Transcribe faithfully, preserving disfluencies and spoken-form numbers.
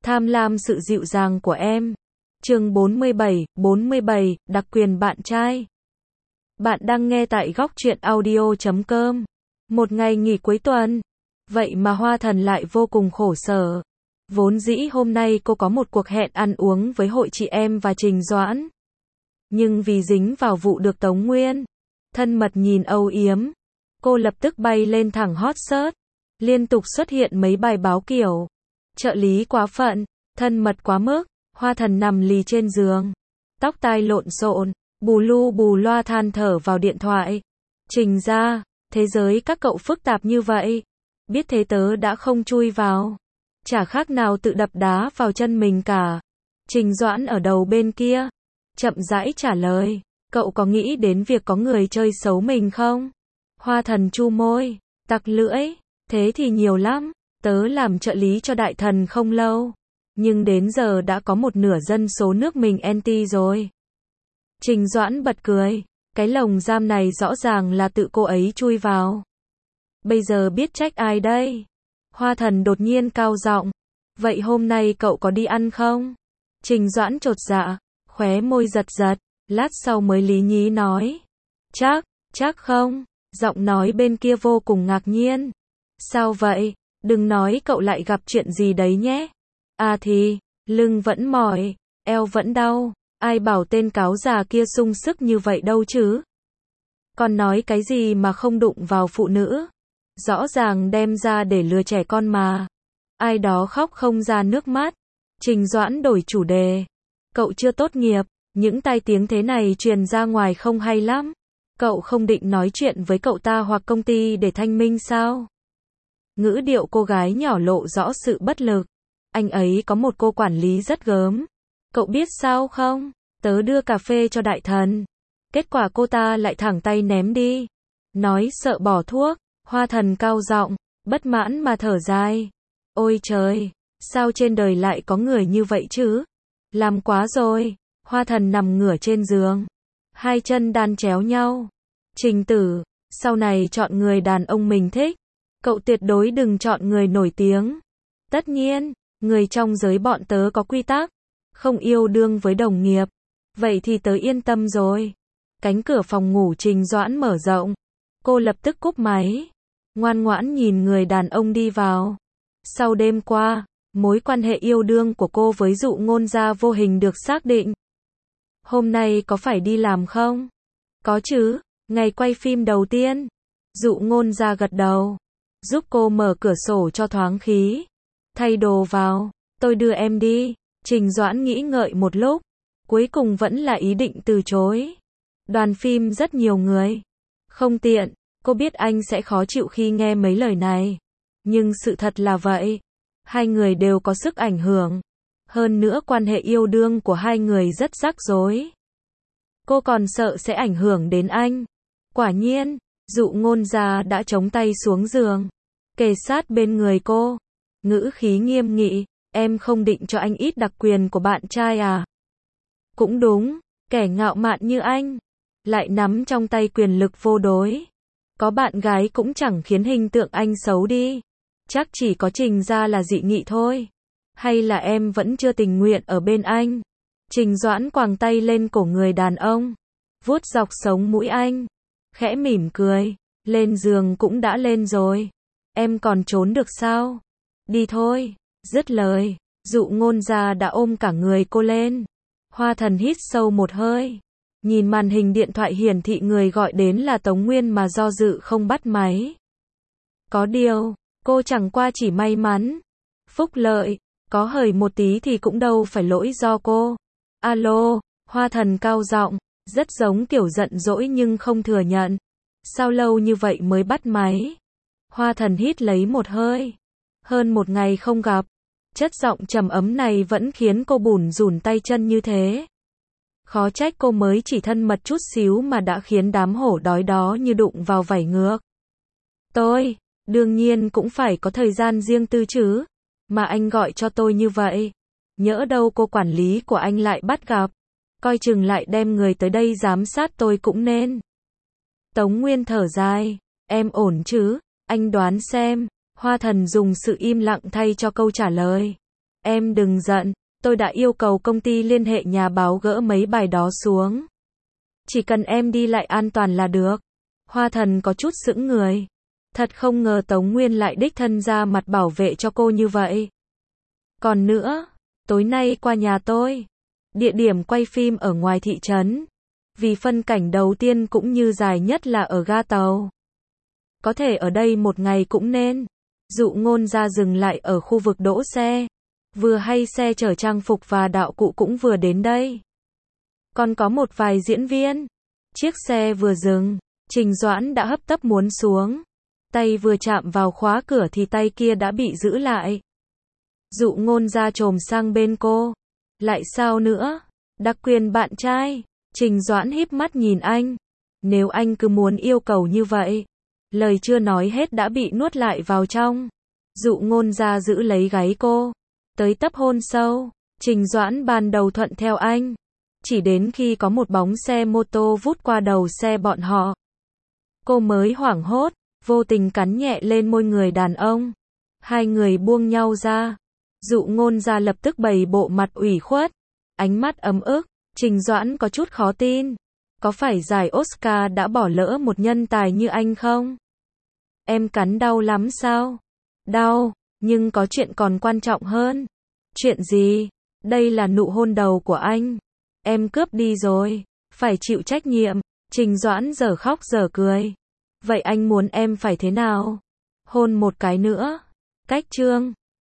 Tham lam sự dịu dàng của em. Chương bốn mươi bảy, bốn mươi bảy, đặc quyền bạn trai. Bạn đang nghe tại góc truyện audio chấm com. Một ngày nghỉ cuối tuần. Vậy mà Hoa Thần lại vô cùng khổ sở. Vốn dĩ hôm nay cô có một cuộc hẹn ăn uống với hội chị em và Trình Doãn. Nhưng vì dính vào vụ được Tống Nguyên thân mật nhìn âu yếm, cô lập tức bay lên thẳng hot search. Liên tục xuất hiện mấy bài báo kiểu trợ lý quá phận, thân mật quá mức, Hoa Thần nằm lì trên giường, tóc tai lộn xộn, bù lu bù loa than thở vào điện thoại. Trình ra, thế giới các cậu phức tạp như vậy. Biết thế tớ đã không chui vào. Chả khác nào tự đập đá vào chân mình cả. Trình Doãn ở đầu bên kia, chậm rãi trả lời. Cậu có nghĩ đến việc có người chơi xấu mình không? Hoa Thần chu môi, tặc lưỡi. Thế thì nhiều lắm. Tớ làm trợ lý cho đại thần không lâu, nhưng đến giờ đã có một nửa dân số nước mình anti rồi. Trình Doãn bật cười. Cái lồng giam này rõ ràng là tự cô ấy chui vào. Bây giờ biết trách ai đây? Hoa Thần đột nhiên cao giọng. Vậy hôm nay cậu có đi ăn không? Trình Doãn chột dạ, khóe môi giật giật, lát sau mới lý nhí nói. Chắc, chắc không. Giọng nói bên kia vô cùng ngạc nhiên. Sao vậy? Đừng nói cậu lại gặp chuyện gì đấy nhé. À thì, lưng vẫn mỏi, eo vẫn đau. Ai bảo tên cáo già kia sung sức như vậy đâu chứ? Còn nói cái gì mà không đụng vào phụ nữ? Rõ ràng đem ra để lừa trẻ con mà. Ai đó khóc không ra nước mắt. Trình Doãn đổi chủ đề. Cậu chưa tốt nghiệp, những tai tiếng thế này truyền ra ngoài không hay lắm. Cậu không định nói chuyện với cậu ta hoặc công ty để thanh minh sao? Ngữ điệu cô gái nhỏ lộ rõ sự bất lực. Anh ấy có một cô quản lý rất gớm. Cậu biết sao không? Tớ đưa cà phê cho đại thần. Kết quả cô ta lại thẳng tay ném đi. Nói sợ bỏ thuốc. Hoa Thần cao giọng, bất mãn mà thở dài. Ôi trời, sao trên đời lại có người như vậy chứ? Làm quá rồi. Hoa Thần nằm ngửa trên giường, hai chân đan chéo nhau. Trình tử, sau này chọn người đàn ông mình thích. Cậu tuyệt đối đừng chọn người nổi tiếng. Tất nhiên, người trong giới bọn tớ có quy tắc. Không yêu đương với đồng nghiệp. Vậy thì tớ yên tâm rồi. Cánh cửa phòng ngủ Trình Doãn mở rộng. Cô lập tức cúp máy. Ngoan ngoãn nhìn người đàn ông đi vào. Sau đêm qua, mối quan hệ yêu đương của cô với Dụ Ngôn Gia vô hình được xác định. Hôm nay có phải đi làm không? Có chứ, ngày quay phim đầu tiên. Dụ Ngôn Gia gật đầu. Giúp cô mở cửa sổ cho thoáng khí. Thay đồ vào, tôi đưa em đi. Trình Doãn nghĩ ngợi một lúc. Cuối cùng vẫn là ý định từ chối. Đoàn phim rất nhiều người. Không tiện, cô biết anh sẽ khó chịu khi nghe mấy lời này. Nhưng sự thật là vậy. Hai người đều có sức ảnh hưởng. Hơn nữa quan hệ yêu đương của hai người rất rắc rối. Cô còn sợ sẽ ảnh hưởng đến anh. Quả nhiên, Dụ Ngôn Gia đã chống tay xuống giường, kề sát bên người cô. Ngữ khí nghiêm nghị, em không định cho anh ít đặc quyền của bạn trai à? Cũng đúng, kẻ ngạo mạn như anh, lại nắm trong tay quyền lực vô đối. Có bạn gái cũng chẳng khiến hình tượng anh xấu đi. Chắc chỉ có Trình ra là dị nghị thôi. Hay là em vẫn chưa tình nguyện ở bên anh? Trình Doãn quàng tay lên cổ người đàn ông, vuốt dọc sống mũi anh, khẽ mỉm cười. Lên giường cũng đã lên rồi. Em còn trốn được sao? Đi thôi. Dứt lời, Dụ Ngôn Gia đã ôm cả người cô lên. Hoa Thần hít sâu một hơi. Nhìn màn hình điện thoại hiển thị người gọi đến là Tống Nguyên mà do dự không bắt máy. Có điều, cô chẳng qua chỉ may mắn. Phúc lợi, có hời một tí thì cũng đâu phải lỗi do cô. Alo, Hoa Thần cao giọng, rất giống kiểu giận dỗi nhưng không thừa nhận. Sao lâu như vậy mới bắt máy? Hoa Thần hít lấy một hơi. Hơn một ngày không gặp. Chất giọng trầm ấm này vẫn khiến cô bủn rủn tay chân như thế. Khó trách cô mới chỉ thân mật chút xíu mà đã khiến đám hổ đói đó như đụng vào vảy ngược. Tôi, đương nhiên cũng phải có thời gian riêng tư chứ. Mà anh gọi cho tôi như vậy. Nhỡ đâu cô quản lý của anh lại bắt gặp. Coi chừng lại đem người tới đây giám sát tôi cũng nên. Tống Nguyên thở dài. Em ổn chứ? Anh đoán xem. Hoa Thần dùng sự im lặng thay cho câu trả lời. Em đừng giận, tôi đã yêu cầu công ty liên hệ nhà báo gỡ mấy bài đó xuống. Chỉ cần em đi lại an toàn là được. Hoa Thần có chút sững người. Thật không ngờ Tống Nguyên lại đích thân ra mặt bảo vệ cho cô như vậy. Còn nữa, tối nay qua nhà tôi. Địa điểm quay phim ở ngoài thị trấn. Vì phân cảnh đầu tiên cũng như dài nhất là ở ga tàu. Có thể ở đây một ngày cũng nên. Dụ Ngôn ra dừng lại ở khu vực đỗ xe. Vừa hay xe chở trang phục và đạo cụ cũng vừa đến đây. Còn có một vài diễn viên. Chiếc xe vừa dừng, Trình Doãn đã hấp tấp muốn xuống. Tay vừa chạm vào khóa cửa thì tay kia đã bị giữ lại. Dụ Ngôn ra chồm sang bên cô. Lại sao nữa? Đặc quyền bạn trai. Trình Doãn híp mắt nhìn anh. Nếu anh cứ muốn yêu cầu như vậy. Lời chưa nói hết đã bị nuốt lại vào trong. Dụ Ngôn ra giữ lấy gáy cô. Tới tấp hôn sâu. Trình Doãn ban đầu thuận theo anh. Chỉ đến khi có một bóng xe mô tô vút qua đầu xe bọn họ. Cô mới hoảng hốt, vô tình cắn nhẹ lên môi người đàn ông. Hai người buông nhau ra. Dụ Ngôn ra lập tức bày bộ mặt ủy khuất. Ánh mắt ấm ức. Trình Doãn có chút khó tin. Có phải giải Oscar đã bỏ lỡ một nhân tài như anh không? Em cắn đau lắm sao? Đau, nhưng có chuyện còn quan trọng hơn. Chuyện gì? Đây là nụ hôn đầu của anh. Em cướp đi rồi. Phải chịu trách nhiệm. Trình Doãn giờ khóc giờ cười. Vậy anh muốn em phải thế nào? Hôn một cái nữa. Cách chương